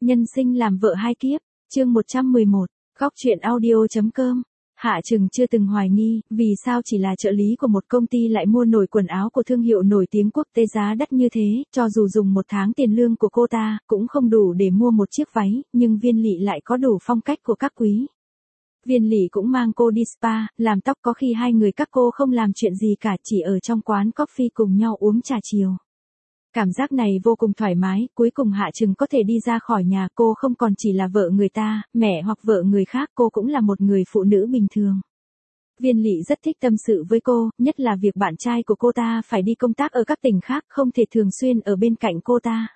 Nhân sinh làm vợ hai kiếp, chương 111, góc truyện audio.com. Hạ Trừng chưa từng hoài nghi, vì sao chỉ là trợ lý của một công ty lại mua nổi quần áo của thương hiệu nổi tiếng quốc tế giá đắt như thế, cho dù dùng một tháng tiền lương của cô ta, cũng không đủ để mua một chiếc váy, nhưng Viên Lị lại có đủ phong cách của các quý. Viên Lị cũng mang cô đi spa, làm tóc, có khi hai người các cô không làm chuyện gì cả, chỉ ở trong quán coffee cùng nhau uống trà chiều. Cảm giác này vô cùng thoải mái, cuối cùng Hạ Trừng có thể đi ra khỏi nhà, cô không còn chỉ là vợ người ta, mẹ hoặc vợ người khác, cô cũng là một người phụ nữ bình thường. Viên Lị rất thích tâm sự với cô, nhất là việc bạn trai của cô ta phải đi công tác ở các tỉnh khác, không thể thường xuyên ở bên cạnh cô ta.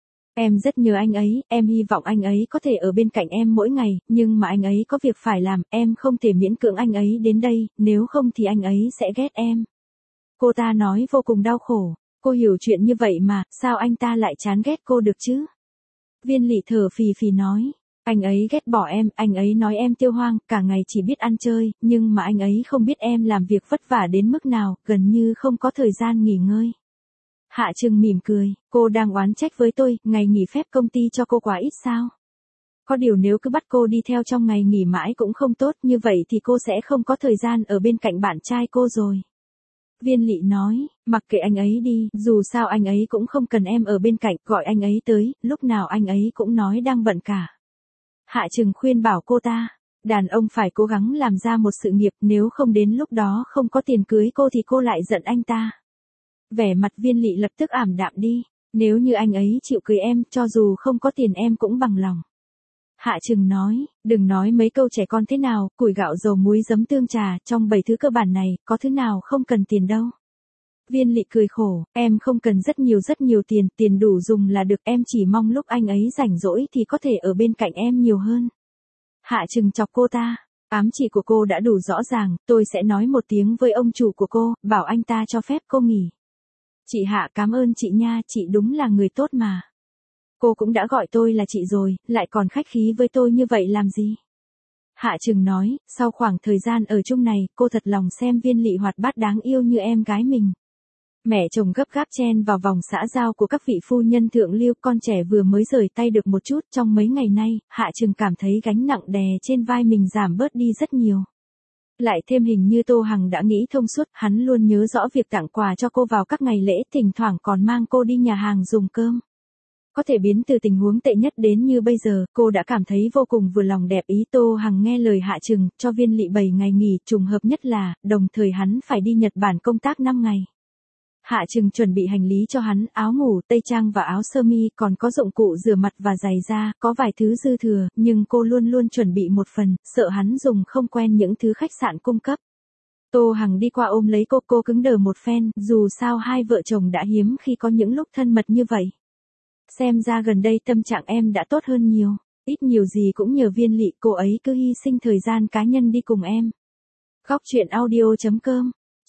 Em rất nhớ anh ấy, em hy vọng anh ấy có thể ở bên cạnh em mỗi ngày, nhưng mà anh ấy có việc phải làm, em không thể miễn cưỡng anh ấy đến đây, nếu không thì anh ấy sẽ ghét em. Cô ta nói vô cùng đau khổ. Cô hiểu chuyện như vậy mà, sao anh ta lại chán ghét cô được chứ? Viên Lị thở phì phì nói, anh ấy ghét bỏ em, anh ấy nói em tiêu hoang, cả ngày chỉ biết ăn chơi, nhưng mà anh ấy không biết em làm việc vất vả đến mức nào, gần như không có thời gian nghỉ ngơi. Hạ Trừng mỉm cười, cô đang oán trách với tôi, ngày nghỉ phép công ty cho cô quá ít sao? Có điều nếu cứ bắt cô đi theo trong ngày nghỉ mãi cũng không tốt, như vậy thì cô sẽ không có thời gian ở bên cạnh bạn trai cô rồi. Viên Lị nói, mặc kệ anh ấy đi, dù sao anh ấy cũng không cần em ở bên cạnh, gọi anh ấy tới, lúc nào anh ấy cũng nói đang bận cả. Hạ Trừng khuyên bảo cô ta, đàn ông phải cố gắng làm ra một sự nghiệp, nếu không đến lúc đó không có tiền cưới cô thì cô lại giận anh ta. Vẻ mặt Viên Lị lập tức ảm đạm đi, nếu như anh ấy chịu cưới em, cho dù không có tiền em cũng bằng lòng. Hạ Trừng nói, đừng nói mấy câu trẻ con thế nào, củi gạo dầu muối giấm tương trà, trong 7 thứ cơ bản này, có thứ nào không cần tiền đâu. Viên Lị cười khổ, em không cần rất nhiều tiền, tiền đủ dùng là được, em chỉ mong lúc anh ấy rảnh rỗi thì có thể ở bên cạnh em nhiều hơn. Hạ Trừng chọc cô ta, ám chỉ của cô đã đủ rõ ràng, tôi sẽ nói một tiếng với ông chủ của cô, bảo anh ta cho phép cô nghỉ. Chị Hạ cảm ơn chị nha, chị đúng là người tốt mà. Cô cũng đã gọi tôi là chị rồi, lại còn khách khí với tôi như vậy làm gì? Hạ Trừng nói, sau khoảng thời gian ở chung này, cô thật lòng xem Viên Lị hoạt bát đáng yêu như em gái mình. Mẹ chồng gấp gáp chen vào vòng xã giao của các vị phu nhân thượng lưu, con trẻ vừa mới rời tay được một chút, trong mấy ngày nay, Hạ Trừng cảm thấy gánh nặng đè trên vai mình giảm bớt đi rất nhiều. Lại thêm hình như Tô Hằng đã nghĩ thông suốt, hắn luôn nhớ rõ việc tặng quà cho cô vào các ngày lễ, thỉnh thoảng còn mang cô đi nhà hàng dùng cơm. Có thể biến từ tình huống tệ nhất đến như bây giờ, cô đã cảm thấy vô cùng vừa lòng đẹp ý. Tô Hằng nghe lời Hạ Trừng, cho Viên Lị 7 ngày nghỉ, trùng hợp nhất là, đồng thời hắn phải đi Nhật Bản công tác 5 ngày. Hạ Trừng chuẩn bị hành lý cho hắn, áo ngủ, tây trang và áo sơ mi, còn có dụng cụ rửa mặt và giày da, có vài thứ dư thừa, nhưng cô luôn luôn chuẩn bị một phần, sợ hắn dùng không quen những thứ khách sạn cung cấp. Tô Hằng đi qua ôm lấy cô cứng đờ một phen, dù sao hai vợ chồng đã hiếm khi có những lúc thân mật như vậy. Xem ra gần đây tâm trạng em đã tốt hơn nhiều, ít nhiều gì cũng nhờ Viên Lị, cô ấy cứ hy sinh thời gian cá nhân đi cùng em. Góc truyện audio.com.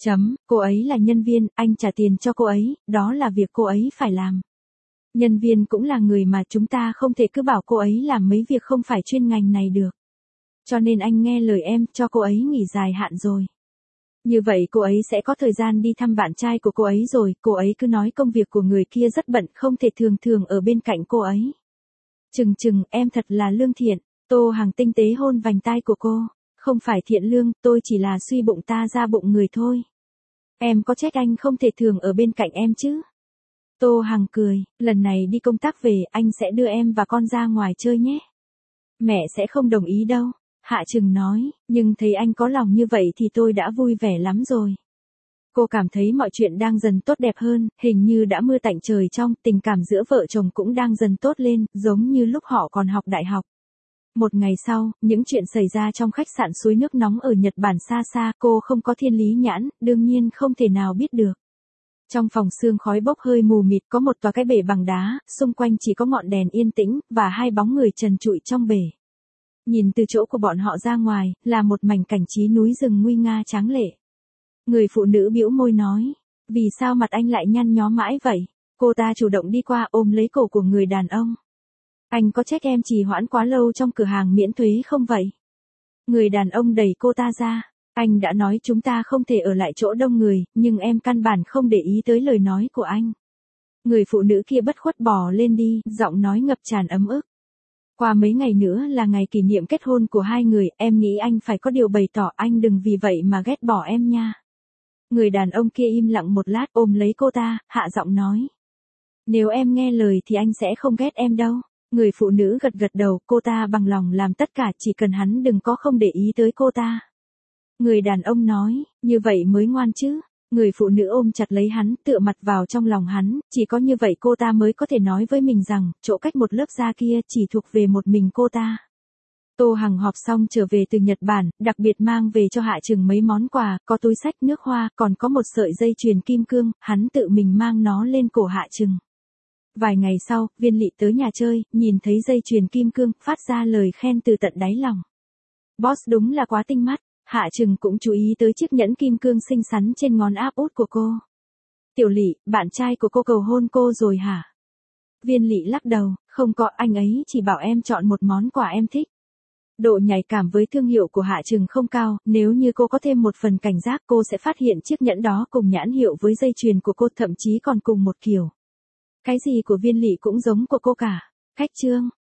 Cô ấy là nhân viên, anh trả tiền cho cô ấy, đó là việc cô ấy phải làm. Nhân viên cũng là người mà, chúng ta không thể cứ bảo cô ấy làm mấy việc không phải chuyên ngành này được. Cho nên anh nghe lời em, cho cô ấy nghỉ dài hạn rồi. Như vậy cô ấy sẽ có thời gian đi thăm bạn trai của cô ấy rồi, cô ấy cứ nói công việc của người kia rất bận, không thể thường ở bên cạnh cô ấy. Trừng, em thật là lương thiện. Tô Hằng tinh tế hôn vành tai của cô. Không phải thiện lương, tôi chỉ là suy bụng ta ra bụng người thôi. Em có trách anh không thể thường ở bên cạnh em chứ? Tô Hằng cười, lần này đi công tác về, anh sẽ đưa em và con ra ngoài chơi nhé. Mẹ sẽ không đồng ý đâu. Hạ Trừng nói, nhưng thấy anh có lòng như vậy thì tôi đã vui vẻ lắm rồi. Cô cảm thấy mọi chuyện đang dần tốt đẹp hơn, hình như đã mưa tạnh trời trong, tình cảm giữa vợ chồng cũng đang dần tốt lên, giống như lúc họ còn học đại học. Một ngày sau, những chuyện xảy ra trong khách sạn suối nước nóng ở Nhật Bản xa xa, cô không có thiên lý nhãn, đương nhiên không thể nào biết được. Trong phòng sương khói bốc hơi mù mịt, có một tòa cái bể bằng đá, xung quanh chỉ có ngọn đèn yên tĩnh, và hai bóng người trần trụi trong bể. Nhìn từ chỗ của bọn họ ra ngoài, là một mảnh cảnh trí núi rừng nguy nga tráng lệ. Người phụ nữ bĩu môi nói, vì sao mặt anh lại nhăn nhó mãi vậy? Cô ta chủ động đi qua ôm lấy cổ của người đàn ông. Anh có trách em trì hoãn quá lâu trong cửa hàng miễn thuế không vậy? Người đàn ông đẩy cô ta ra. Anh đã nói chúng ta không thể ở lại chỗ đông người, nhưng em căn bản không để ý tới lời nói của anh. Người phụ nữ kia bất khuất bò lên đi, giọng nói ngập tràn ấm ức. Qua mấy ngày nữa là ngày kỷ niệm kết hôn của hai người, em nghĩ anh phải có điều bày tỏ, anh đừng vì vậy mà ghét bỏ em nha. Người đàn ông kia im lặng một lát ôm lấy cô ta, hạ giọng nói. Nếu em nghe lời thì anh sẽ không ghét em đâu. Người phụ nữ gật gật đầu, cô ta bằng lòng làm tất cả chỉ cần hắn đừng có không để ý tới cô ta. Người đàn ông nói, như vậy mới ngoan chứ. Người phụ nữ ôm chặt lấy hắn, tựa mặt vào trong lòng hắn, chỉ có như vậy cô ta mới có thể nói với mình rằng, chỗ cách một lớp da kia chỉ thuộc về một mình cô ta. Tô Hằng họp xong trở về từ Nhật Bản, đặc biệt mang về cho Hạ Trừng mấy món quà, có túi xách nước hoa, còn có một sợi dây chuyền kim cương, hắn tự mình mang nó lên cổ Hạ Trừng. Vài ngày sau, Viên Lị tới nhà chơi, nhìn thấy dây chuyền kim cương, phát ra lời khen từ tận đáy lòng. Boss đúng là quá tinh mắt. Hạ Trừng cũng chú ý tới chiếc nhẫn kim cương xinh xắn trên ngón áp út của cô. Tiểu Lị, bạn trai của cô cầu hôn cô rồi hả? Viên Lị lắc đầu, không có, anh ấy chỉ bảo em chọn một món quà em thích. Độ nhạy cảm với thương hiệu của Hạ Trừng không cao, nếu như cô có thêm một phần cảnh giác cô sẽ phát hiện chiếc nhẫn đó cùng nhãn hiệu với dây chuyền của cô, thậm chí còn cùng một kiểu. Cái gì của Viên Lị cũng giống của cô cả. Khách trương.